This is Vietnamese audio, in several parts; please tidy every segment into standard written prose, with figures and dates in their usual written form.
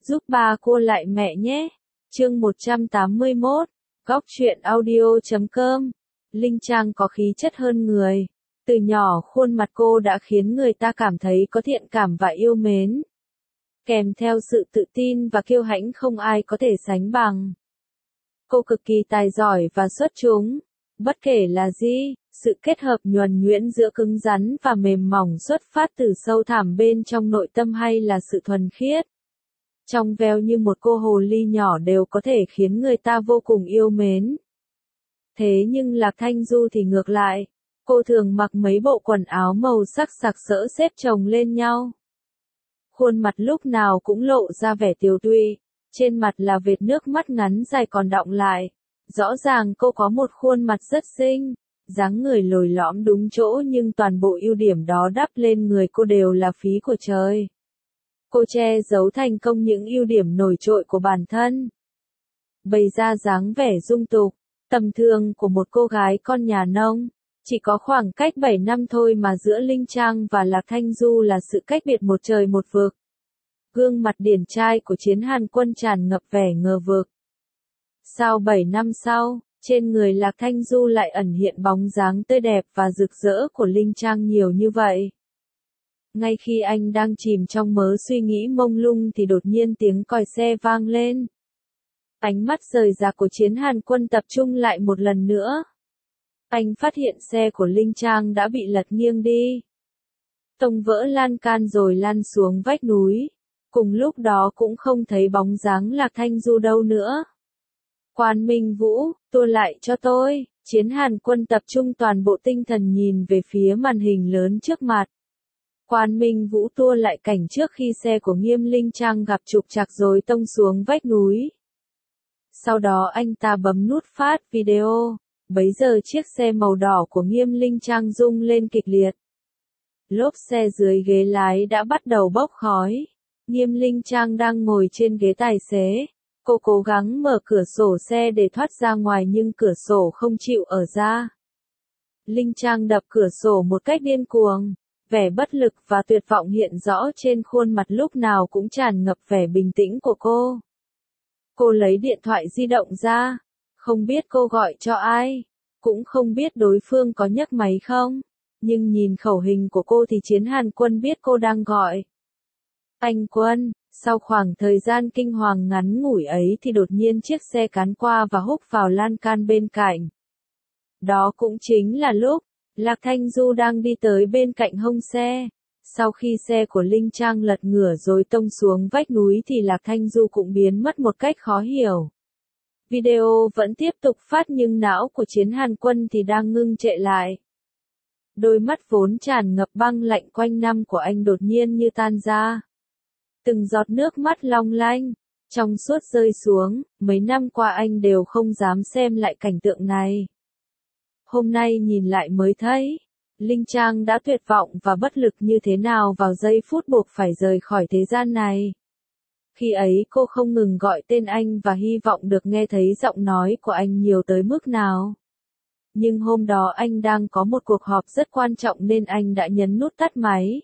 Giúp ba cô lại mẹ nhé. Chương 181, Góc truyện audio.com. Linh Trang có khí chất hơn người. Từ nhỏ khuôn mặt cô đã khiến người ta cảm thấy có thiện cảm và yêu mến. Kèm theo sự tự tin và kiêu hãnh không ai có thể sánh bằng. Cô cực kỳ tài giỏi và xuất chúng. Bất kể là gì, sự kết hợp nhuần nhuyễn giữa cứng rắn và mềm mỏng xuất phát từ sâu thẳm bên trong nội tâm hay là sự thuần khiết. Trong veo như một cô hồ ly nhỏ đều có thể khiến người ta vô cùng yêu mến. Thế nhưng Lạc Thanh Du thì ngược lại. Cô thường mặc mấy bộ quần áo màu sắc sặc sỡ xếp chồng lên nhau. Khuôn mặt lúc nào cũng lộ ra vẻ tiều tụy, trên mặt là vệt nước mắt ngắn dài còn đọng lại. Rõ ràng cô có một khuôn mặt rất xinh, dáng người lồi lõm đúng chỗ nhưng toàn bộ ưu điểm đó đắp lên người cô đều là phí của trời. Cô che giấu thành công những ưu điểm nổi trội của bản thân. Bày ra dáng vẻ dung tục, tầm thường của một cô gái con nhà nông. Chỉ có khoảng cách 7 năm thôi mà giữa Linh Trang và Lạc Thanh Du là sự cách biệt một trời một vực. Gương mặt điển trai của Chiến Hàn Quân tràn ngập vẻ ngờ vực. Sao 7 năm sau, trên người Lạc Thanh Du lại ẩn hiện bóng dáng tươi đẹp và rực rỡ của Linh Trang nhiều như vậy? Ngay khi anh đang chìm trong mớ suy nghĩ mông lung thì đột nhiên tiếng còi xe vang lên. Ánh mắt rời rạc của Chiến Hàn Quân tập trung lại một lần nữa. Anh phát hiện xe của Linh Trang đã bị lật nghiêng đi. Tông vỡ lan can rồi lăn xuống vách núi. Cùng lúc đó cũng không thấy bóng dáng Lạc Thanh Du đâu nữa. Quan Minh Vũ, tua lại cho tôi. Chiến Hàn Quân tập trung toàn bộ tinh thần nhìn về phía màn hình lớn trước mặt. Quan Minh Vũ tua lại cảnh trước khi xe của Nghiêm Linh Trang gặp trục trặc rồi tông xuống vách núi. Sau đó anh ta bấm nút phát video. Bấy giờ chiếc xe màu đỏ của Nghiêm Linh Trang rung lên kịch liệt. Lốp xe dưới ghế lái đã bắt đầu bốc khói. Nghiêm Linh Trang đang ngồi trên ghế tài xế. Cô cố gắng mở cửa sổ xe để thoát ra ngoài nhưng cửa sổ không chịu ở ra. Linh Trang đập cửa sổ một cách điên cuồng. Vẻ bất lực và tuyệt vọng hiện rõ trên khuôn mặt lúc nào cũng tràn ngập vẻ bình tĩnh của cô. Cô lấy điện thoại di động ra. Không biết cô gọi cho ai. Cũng không biết đối phương có nhấc máy không. Nhưng nhìn khẩu hình của cô thì Chiến Hàn Quân biết cô đang gọi. Anh Quân, sau khoảng thời gian kinh hoàng ngắn ngủi ấy thì đột nhiên chiếc xe cán qua và húc vào lan can bên cạnh. Đó cũng chính là lúc Lạc Thanh Du đang đi tới bên cạnh hông xe. Sau khi xe của Linh Trang lật ngửa rồi tông xuống vách núi thì Lạc Thanh Du cũng biến mất một cách khó hiểu. Video vẫn tiếp tục phát nhưng não của Chiến Hàn Quân thì đang ngưng trệ lại. Đôi mắt vốn tràn ngập băng lạnh quanh năm của anh đột nhiên như tan ra. Từng giọt nước mắt long lanh, trong suốt rơi xuống, mấy năm qua anh đều không dám xem lại cảnh tượng này. Hôm nay nhìn lại mới thấy, Linh Trang đã tuyệt vọng và bất lực như thế nào vào giây phút buộc phải rời khỏi thế gian này. Khi ấy cô không ngừng gọi tên anh và hy vọng được nghe thấy giọng nói của anh nhiều tới mức nào. Nhưng hôm đó anh đang có một cuộc họp rất quan trọng nên anh đã nhấn nút tắt máy.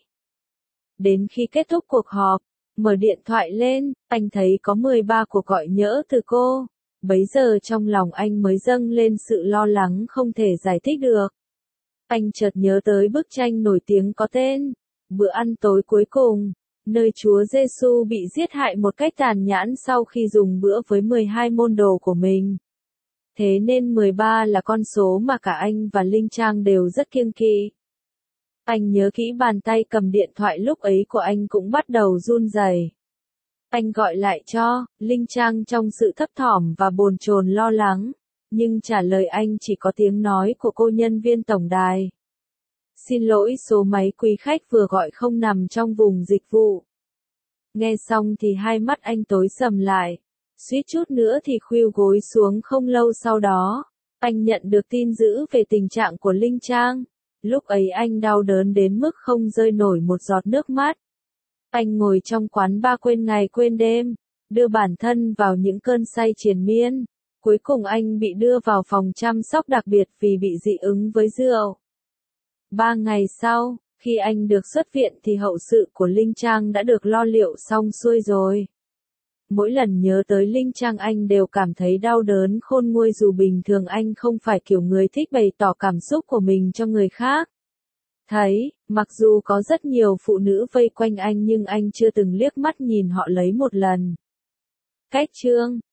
Đến khi kết thúc cuộc họp, mở điện thoại lên, anh thấy có 13 cuộc gọi nhỡ từ cô. Bấy giờ trong lòng anh mới dâng lên sự lo lắng không thể giải thích được. Anh chợt nhớ tới bức tranh nổi tiếng có tên Bữa ăn tối cuối cùng, nơi Chúa Giêsu bị giết hại một cách tàn nhẫn sau khi dùng bữa với 12 môn đồ của mình. Thế nên 13 là con số mà cả anh và Linh Trang đều rất kiêng kỵ. Anh nhớ kỹ bàn tay cầm điện thoại lúc ấy của anh cũng bắt đầu run rẩy. Anh gọi lại cho Linh Trang trong sự thấp thỏm và bồn chồn lo lắng, nhưng trả lời anh chỉ có tiếng nói của cô nhân viên tổng đài. Xin lỗi, số máy quý khách vừa gọi không nằm trong vùng dịch vụ. Nghe xong thì hai mắt anh tối sầm lại, suýt chút nữa thì khuỵu gối xuống. Không lâu sau đó, anh nhận được tin dữ về tình trạng của Linh Trang. Lúc ấy anh đau đớn đến mức không rơi nổi một giọt nước mắt. Anh ngồi trong quán bar quên ngày quên đêm, đưa bản thân vào những cơn say triền miên. Cuối cùng anh bị đưa vào phòng chăm sóc đặc biệt vì bị dị ứng với rượu. 3 ngày sau, khi anh được xuất viện thì hậu sự của Linh Trang đã được lo liệu xong xuôi rồi. Mỗi lần nhớ tới Linh Trang anh đều cảm thấy đau đớn khôn nguôi, dù bình thường anh không phải kiểu người thích bày tỏ cảm xúc của mình cho người khác thấy, mặc dù có rất nhiều phụ nữ vây quanh anh nhưng anh chưa từng liếc mắt nhìn họ lấy một lần. Cách chương